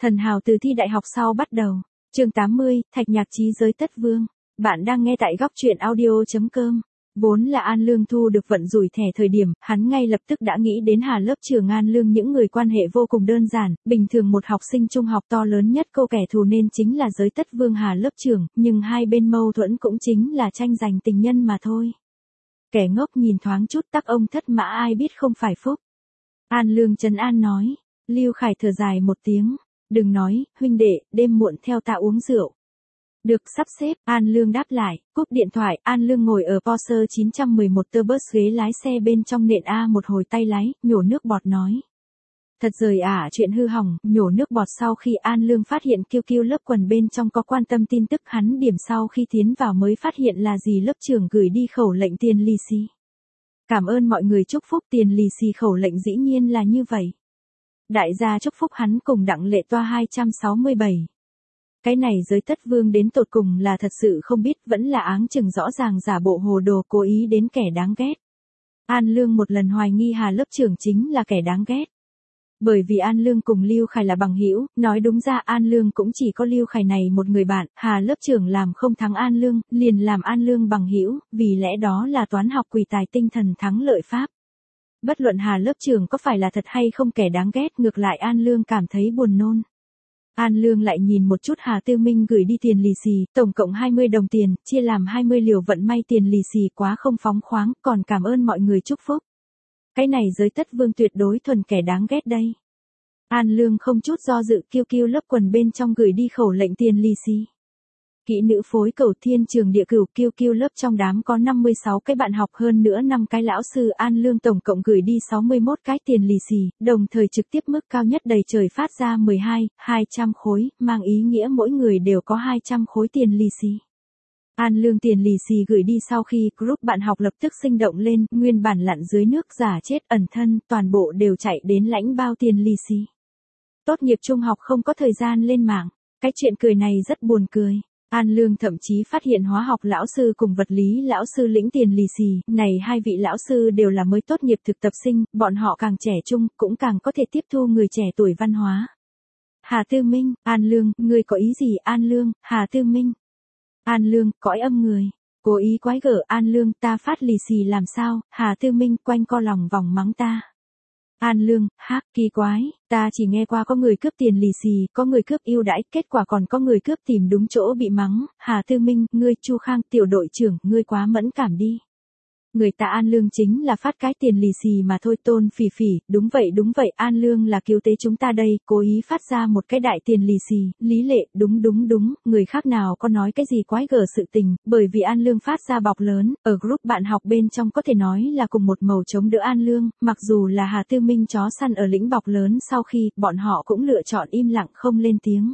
Thần hào từ thi đại học sau bắt đầu. Chương 80, Thạch Nhạc Chí giới tất vương. Bạn đang nghe tại góc truyện audio.com. Vốn là An Lương thu được vận rủi thẻ thời điểm, hắn ngay lập tức đã nghĩ đến Hà lớp trưởng An Lương, những người quan hệ vô cùng đơn giản, bình thường một học sinh trung học to lớn nhất câu kẻ thù nên chính là giới tất vương Hà lớp trưởng, nhưng hai bên mâu thuẫn cũng chính là tranh giành tình nhân mà thôi. Kẻ ngốc nhìn thoáng chút tắc ông thất mã ai biết không phải phúc. An Lương trấn an nói. Lưu Khải thở dài một tiếng. Đừng nói, huynh đệ, đêm muộn theo ta uống rượu. Được, sắp xếp, An Lương đáp lại, cúp điện thoại, An Lương ngồi ở Porsche 911 Turbus ghế lái xe bên trong nện A một hồi tay lái, nhổ nước bọt nói. Thật rời chuyện hư hỏng, nhổ nước bọt sau khi An Lương phát hiện QQ lớp quần bên trong có quan tâm tin tức hắn điểm sau khi tiến vào mới phát hiện là gì lớp trưởng gửi đi khẩu lệnh tiền lì xì. Cảm ơn mọi người chúc phúc tiền lì xì khẩu lệnh dĩ nhiên là như vậy. Đại gia chúc phúc hắn cùng Đặng Lệ Toa 267. Cái này giới tất vương đến tột cùng là thật sự không biết, vẫn là áng chừng rõ ràng giả bộ hồ đồ cố ý đến kẻ đáng ghét. An Lương một lần hoài nghi Hà lớp trưởng chính là kẻ đáng ghét. Bởi vì An Lương cùng Lưu Khải là bằng hữu, nói đúng ra An Lương cũng chỉ có Lưu Khải này một người bạn, Hà lớp trưởng làm không thắng An Lương, liền làm An Lương bằng hữu, vì lẽ đó là toán học quỷ tài tinh thần thắng lợi pháp. Bất luận Hà lớp trưởng có phải là thật hay không kẻ đáng ghét, ngược lại An Lương cảm thấy buồn nôn. An Lương lại nhìn một chút Hà Tư Minh gửi đi tiền lì xì, tổng cộng 20 đồng tiền, chia làm 20 liều vận may tiền lì xì quá không phóng khoáng, còn cảm ơn mọi người chúc phúc. Cái này giới tất vương tuyệt đối thuần kẻ đáng ghét đây. An Lương không chút do dự QQ lớp quần bên trong gửi đi khẩu lệnh tiền lì xì. Kỹ nữ phối cầu thiên trường địa cửu QQ lớp trong đám có 56 cái bạn học, hơn nữa 5 cái lão sư. An Lương tổng cộng gửi đi 61 cái tiền lì xì, đồng thời trực tiếp mức cao nhất đầy trời phát ra 200 khối, mang ý nghĩa mỗi người đều có 200 khối tiền lì xì. An Lương tiền lì xì gửi đi sau khi group bạn học lập tức sinh động lên, nguyên bản lặn dưới nước giả chết ẩn thân, toàn bộ đều chạy đến lãnh bao tiền lì xì. Tốt nghiệp trung học không có thời gian lên mạng, cái chuyện cười này rất buồn cười. An Lương thậm chí phát hiện hóa học lão sư cùng vật lý lão sư lĩnh tiền lì xì, này hai vị lão sư đều là mới tốt nghiệp thực tập sinh, bọn họ càng trẻ trung, cũng càng có thể tiếp thu người trẻ tuổi văn hóa. Hà Tư Minh, An Lương, ngươi có ý gì? An Lương, Hà Tư Minh. An Lương, cõi âm người. Cố ý quái gở. An Lương, ta phát lì xì làm sao? Hà Tư Minh quanh co lòng vòng mắng ta. An Lương, kỳ quái, ta chỉ nghe qua có người cướp tiền lì xì, có người cướp ưu đãi, kết quả còn có người cướp tìm đúng chỗ bị mắng. Hà Tư Minh, ngươi Chu Khang, tiểu đội trưởng, ngươi quá mẫn cảm đi. Người ta An Lương chính là phát cái tiền lì xì mà thôi. Tôn Phỉ Phỉ, đúng vậy, An Lương là cứu tế chúng ta đây, cố ý phát ra một cái đại tiền lì xì. Lý Lệ, đúng, người khác nào có nói cái gì quái gở sự tình, bởi vì An Lương phát ra bọc lớn, ở group bạn học bên trong có thể nói là cùng một màu chống đỡ An Lương, mặc dù là Hà Tư Minh chó săn ở lĩnh bọc lớn, sau khi, bọn họ cũng lựa chọn im lặng không lên tiếng.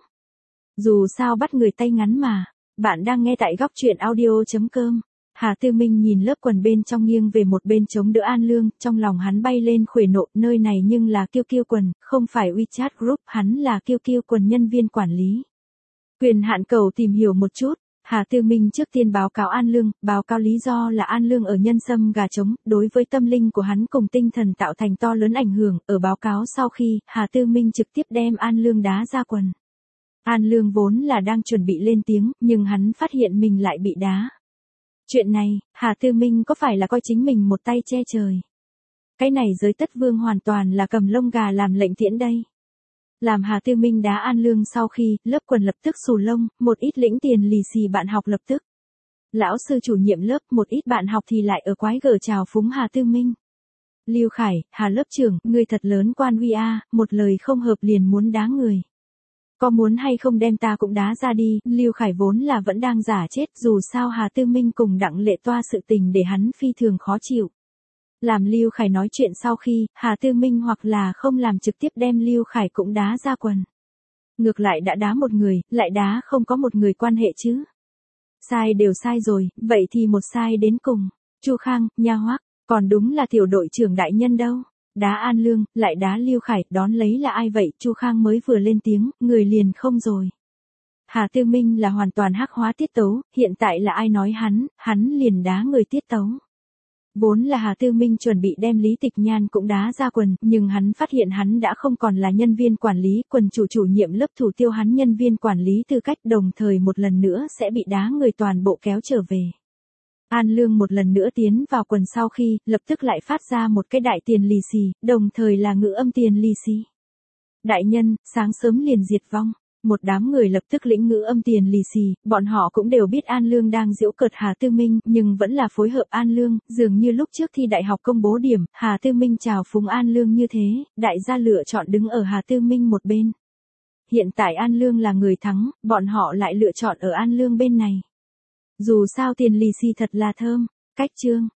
Dù sao bắt người tay ngắn mà. Bạn đang nghe tại góc truyện audio.com. Hà Tư Minh nhìn lớp quần bên trong nghiêng về một bên chống đỡ An Lương, trong lòng hắn bay lên khuỷu nộ, nơi này nhưng là QQ quần, không phải WeChat group, hắn là QQ quần nhân viên quản lý. Quyền hạn cầu tìm hiểu một chút. Hà Tư Minh trước tiên báo cáo An Lương, báo cáo lý do là An Lương ở nhân sâm gà trống, đối với tâm linh của hắn cùng tinh thần tạo thành to lớn ảnh hưởng. Ở báo cáo sau khi, Hà Tư Minh trực tiếp đem An Lương đá ra quần. An Lương vốn là đang chuẩn bị lên tiếng, nhưng hắn phát hiện mình lại bị đá. Chuyện này, Hà Tư Minh có phải là coi chính mình một tay che trời? Cái này giới tất vương hoàn toàn là cầm lông gà làm lệnh tiễn đây. Làm Hà Tư Minh đá An Lương sau khi, lớp quần lập tức xù lông, một ít lĩnh tiền lì xì bạn học lập tức. Lão sư chủ nhiệm lớp, một ít bạn học thì lại ở quái gở chào phúng Hà Tư Minh. Lưu Khải, Hà lớp trưởng, ngươi thật lớn quan huy a, một lời không hợp liền muốn đá người. Có muốn hay không đem ta cũng đá ra đi. Lưu Khải vốn là vẫn đang giả chết, dù sao Hà Tư Minh cùng Đặng Lệ Toa sự tình để hắn phi thường khó chịu. Làm Lưu Khải nói chuyện sau khi, Hà Tư Minh hoặc là không làm trực tiếp đem Lưu Khải cũng đá ra quần. Ngược lại đã đá một người, lại đá không có một người quan hệ chứ. Sai đều sai rồi, vậy thì một sai đến cùng. Chu Khang, nha hoắc, còn đúng là tiểu đội trưởng đại nhân đâu. Đá An Lương, lại đá Lưu Khải, đón lấy là ai vậy? Chu Khang mới vừa lên tiếng, người liền không rồi. Hà Tư Minh là hoàn toàn hắc hóa tiết tấu, hiện tại là ai nói hắn liền đá người tiết tấu. Vốn là Hà Tư Minh chuẩn bị đem Lý Tịch Nhan cũng đá ra quần, nhưng hắn phát hiện hắn đã không còn là nhân viên quản lý, quần chủ nhiệm lớp thủ tiêu hắn nhân viên quản lý tư cách, đồng thời một lần nữa sẽ bị đá người toàn bộ kéo trở về. An Lương một lần nữa tiến vào quần sau khi, lập tức lại phát ra một cái đại tiền lì xì, đồng thời là ngữ âm tiền lì xì. Đại nhân, sáng sớm liền diệt vong. Một đám người lập tức lĩnh ngữ âm tiền lì xì, bọn họ cũng đều biết An Lương đang giễu cợt Hà Tư Minh, nhưng vẫn là phối hợp An Lương, dường như lúc trước thi đại học công bố điểm, Hà Tư Minh chào phúng An Lương như thế, đại gia lựa chọn đứng ở Hà Tư Minh một bên. Hiện tại An Lương là người thắng, bọn họ lại lựa chọn ở An Lương bên này. Dù sao tiền lì xì thật là thơm, cách chương.